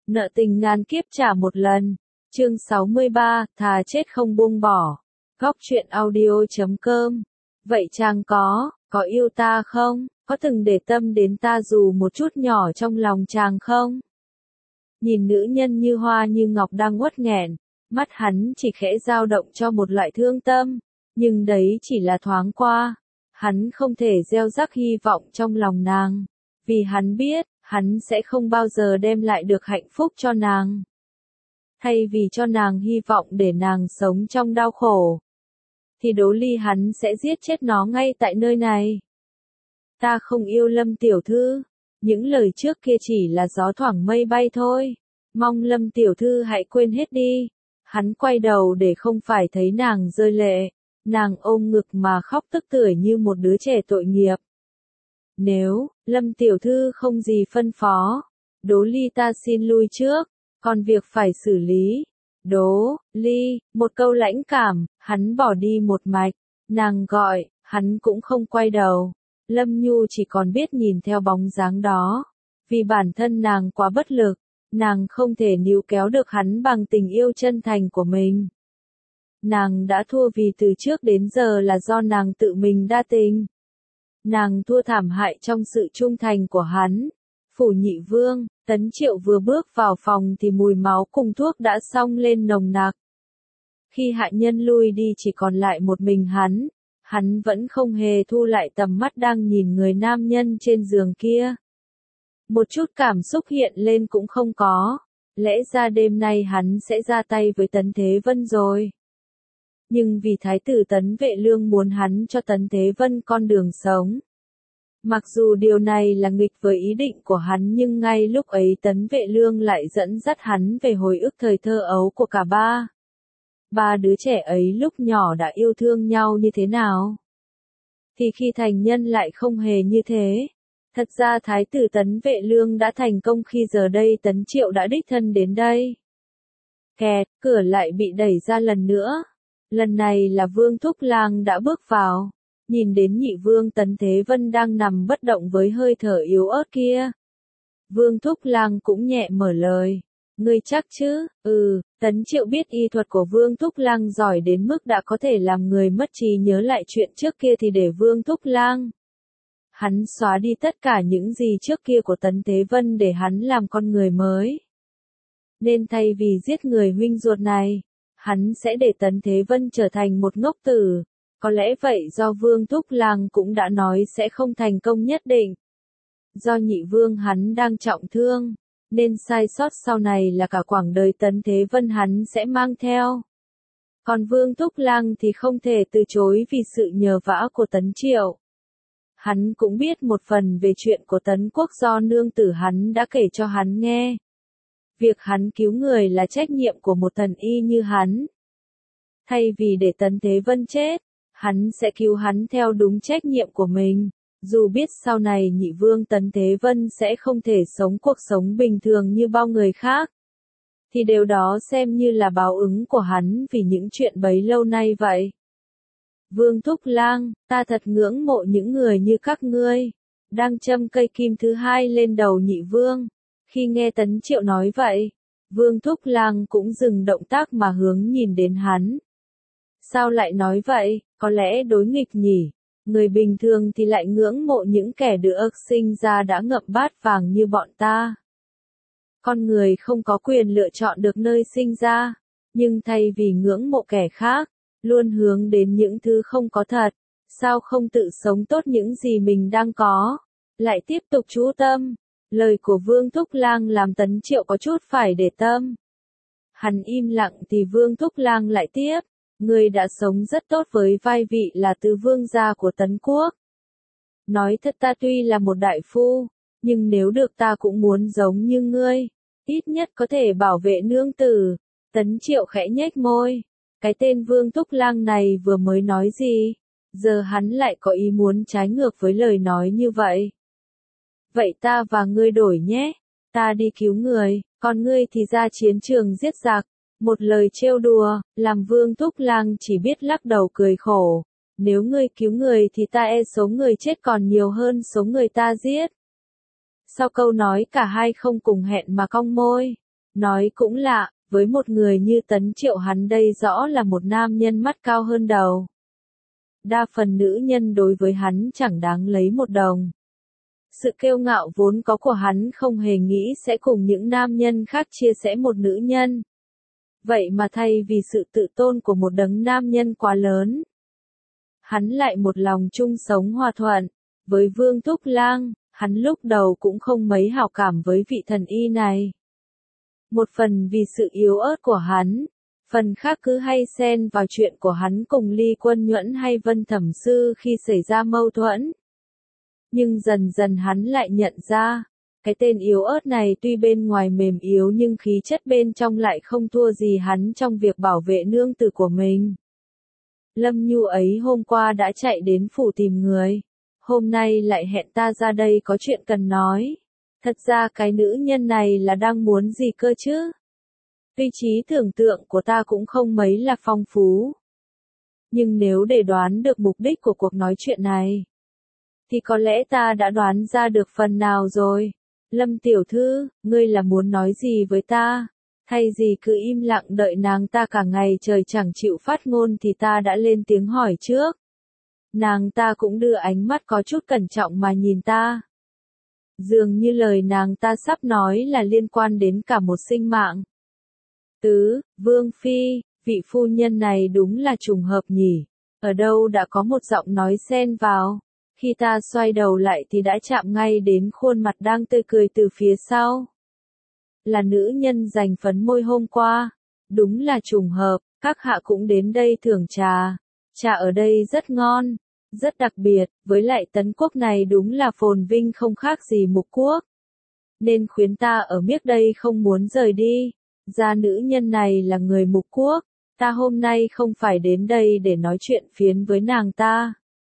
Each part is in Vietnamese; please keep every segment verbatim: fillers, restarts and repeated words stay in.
Nợ tình ngàn kiếp trả một lần. Chương sáu mươi ba, thà chết không buông bỏ. Góc truyện audio chấm com. Vậy chàng có, có yêu ta không? Có từng để tâm đến ta dù một chút nhỏ trong lòng chàng không? Nhìn nữ nhân như hoa như ngọc đang uất nghẹn, mắt hắn chỉ khẽ dao động cho một loại thương tâm, nhưng đấy chỉ là thoáng qua. Hắn không thể gieo rắc hy vọng trong lòng nàng, vì hắn biết, hắn sẽ không bao giờ đem lại được hạnh phúc cho nàng. Thay vì cho nàng hy vọng để nàng sống trong đau khổ, thì Đỗ Ly hắn sẽ giết chết nó ngay tại nơi này. Ta không yêu Lâm tiểu thư, những lời trước kia chỉ là gió thoảng mây bay thôi, mong Lâm tiểu thư hãy quên hết đi. Hắn quay đầu để không phải thấy nàng rơi lệ, nàng ôm ngực mà khóc tức tưởi như một đứa trẻ tội nghiệp. Nếu, Lâm tiểu thư không gì phân phó, Đỗ Ly ta xin lui trước, còn việc phải xử lý. Đỗ Ly, một câu lãnh cảm, hắn bỏ đi một mạch, nàng gọi, hắn cũng không quay đầu. Lâm Nhu chỉ còn biết nhìn theo bóng dáng đó, vì bản thân nàng quá bất lực, nàng không thể níu kéo được hắn bằng tình yêu chân thành của mình. Nàng đã thua vì từ trước đến giờ là do nàng tự mình đa tình. Nàng thua thảm hại trong sự trung thành của hắn. Phủ Nhị Vương, Tấn Triệu vừa bước vào phòng thì mùi máu cùng thuốc đã xông lên nồng nặc. Khi hạ nhân lui đi chỉ còn lại một mình hắn, hắn vẫn không hề thu lại tầm mắt đang nhìn người nam nhân trên giường kia. Một chút cảm xúc hiện lên cũng không có, lẽ ra đêm nay hắn sẽ ra tay với Tấn Thế Vân rồi. Nhưng vì Thái tử Tấn Vệ Lương muốn hắn cho Tấn Thế Vân con đường sống. Mặc dù điều này là nghịch với ý định của hắn nhưng ngay lúc ấy Tấn Vệ Lương lại dẫn dắt hắn về hồi ức thời thơ ấu của cả ba. Ba đứa trẻ ấy lúc nhỏ đã yêu thương nhau như thế nào? Thì khi thành nhân lại không hề như thế. Thật ra Thái tử Tấn Vệ Lương đã thành công khi giờ đây Tấn Triệu đã đích thân đến đây. Kẹt, cửa lại bị đẩy ra lần nữa. Lần này là Vương Thúc Lang đã bước vào. Nhìn đến nhị vương Tấn Thế Vân đang nằm bất động với hơi thở yếu ớt kia. Vương Thúc Lang cũng nhẹ mở lời. Ngươi chắc chứ? Ừ, Tấn Triệu biết y thuật của Vương Thúc Lang giỏi đến mức đã có thể làm người mất trí nhớ lại chuyện trước kia thì để Vương Thúc Lang. Hắn xóa đi tất cả những gì trước kia của Tấn Thế Vân để hắn làm con người mới. Nên thay vì giết người huynh ruột này, hắn sẽ để Tấn Thế Vân trở thành một ngốc tử. Có lẽ vậy do Vương Thúc Lang cũng đã nói sẽ không thành công nhất định. Do nhị vương hắn đang trọng thương, nên sai sót sau này là cả quãng đời Tấn Thế Vân hắn sẽ mang theo. Còn Vương Thúc Lang thì không thể từ chối vì sự nhờ vả của Tấn Triệu. Hắn cũng biết một phần về chuyện của Tấn Quốc do nương tử hắn đã kể cho hắn nghe. Việc hắn cứu người là trách nhiệm của một thần y như hắn. Thay vì để Tấn Thế Vân chết, hắn sẽ cứu hắn theo đúng trách nhiệm của mình. Dù biết sau này nhị vương Tấn Thế Vân sẽ không thể sống cuộc sống bình thường như bao người khác, thì điều đó xem như là báo ứng của hắn vì những chuyện bấy lâu nay vậy. Vương Thúc Lang, ta thật ngưỡng mộ những người như các ngươi. Đang châm cây kim thứ hai lên đầu nhị vương. Khi nghe Tấn Triệu nói vậy, Vương Thúc Lang cũng dừng động tác mà hướng nhìn đến hắn. Sao lại nói vậy? Có lẽ đối nghịch nhỉ? Người bình thường thì lại ngưỡng mộ những kẻ được sinh ra đã ngậm bát vàng như bọn ta. Con người không có quyền lựa chọn được nơi sinh ra, nhưng thay vì ngưỡng mộ kẻ khác, luôn hướng đến những thứ không có thật, sao không tự sống tốt những gì mình đang có, lại tiếp tục chú tâm. Lời của Vương Thúc Lang làm Tấn Triệu có chút phải để tâm. Hắn im lặng thì Vương Thúc Lang lại tiếp. Ngươi đã sống rất tốt với vai vị là tứ vương gia của Tấn Quốc. Nói thật ta tuy là một đại phu, nhưng nếu được ta cũng muốn giống như ngươi, ít nhất có thể bảo vệ nương tử. Tấn Triệu khẽ nhếch môi. Cái tên Vương Thúc Lang này vừa mới nói gì? Giờ hắn lại có ý muốn trái ngược với lời nói như vậy. Vậy ta và ngươi đổi nhé. Ta đi cứu người, còn ngươi thì ra chiến trường giết giặc. Một lời trêu đùa, làm Vương Thúc Lang chỉ biết lắc đầu cười khổ. Nếu ngươi cứu người thì ta e số người chết còn nhiều hơn số người ta giết. Sau câu nói cả hai không cùng hẹn mà cong môi. Nói cũng lạ, với một người như Tấn Triệu hắn đây rõ là một nam nhân mắt cao hơn đầu. Đa phần nữ nhân đối với hắn chẳng đáng lấy một đồng. Sự kiêu ngạo vốn có của hắn không hề nghĩ sẽ cùng những nam nhân khác chia sẻ một nữ nhân. Vậy mà thay vì sự tự tôn của một đấng nam nhân quá lớn, hắn lại một lòng chung sống hòa thuận. Với Vương Thúc Lang, hắn lúc đầu cũng không mấy hảo cảm với vị thần y này. Một phần vì sự yếu ớt của hắn, phần khác cứ hay xen vào chuyện của hắn cùng Ly Quân Nhuẫn hay Vân Thẩm Sư khi xảy ra mâu thuẫn. Nhưng dần dần hắn lại nhận ra, cái tên yếu ớt này tuy bên ngoài mềm yếu nhưng khí chất bên trong lại không thua gì hắn trong việc bảo vệ nương tử của mình. Lâm Nhu ấy hôm qua đã chạy đến phủ tìm người, hôm nay lại hẹn ta ra đây có chuyện cần nói. Thật ra cái nữ nhân này là đang muốn gì cơ chứ? Tuy trí tưởng tượng của ta cũng không mấy là phong phú. Nhưng nếu để đoán được mục đích của cuộc nói chuyện này, thì có lẽ ta đã đoán ra được phần nào rồi. Lâm tiểu thư, ngươi là muốn nói gì với ta? Thay gì cứ im lặng đợi nàng ta cả ngày trời chẳng chịu phát ngôn thì ta đã lên tiếng hỏi trước. Nàng ta cũng đưa ánh mắt có chút cẩn trọng mà nhìn ta. Dường như lời nàng ta sắp nói là liên quan đến cả một sinh mạng. Tứ, Vương Phi, vị phu nhân này đúng là trùng hợp nhỉ. Ở đâu đã có một giọng nói xen vào. Khi ta xoay đầu lại thì đã chạm ngay đến khuôn mặt đang tươi cười từ phía sau. Là nữ nhân giành phấn môi hôm qua. Đúng là trùng hợp, các hạ cũng đến đây thưởng trà. Trà ở đây rất ngon, rất đặc biệt, với lại Tấn Quốc này đúng là phồn vinh không khác gì Mục Quốc. Nên khuyến ta ở miết đây không muốn rời đi. Gia nữ nhân này là người Mục Quốc, ta hôm nay không phải đến đây để nói chuyện phiến với nàng ta.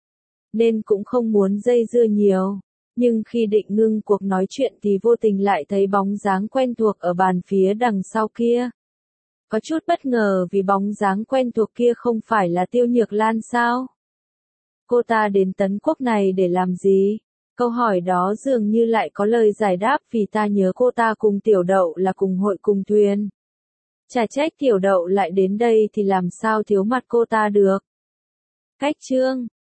Nên cũng không muốn dây dưa nhiều. Nhưng khi định ngưng cuộc nói chuyện thì vô tình lại thấy bóng dáng quen thuộc ở bàn phía đằng sau kia. Có chút bất ngờ vì bóng dáng quen thuộc kia không phải là Tiêu Nhược Lan sao? Cô ta đến Tấn Quốc này để làm gì? Câu hỏi đó dường như lại có lời giải đáp vì ta nhớ cô ta cùng Tiểu Đậu là cùng hội cùng thuyền. Chả trách Tiểu Đậu lại đến đây thì làm sao thiếu mặt cô ta được. Cách chương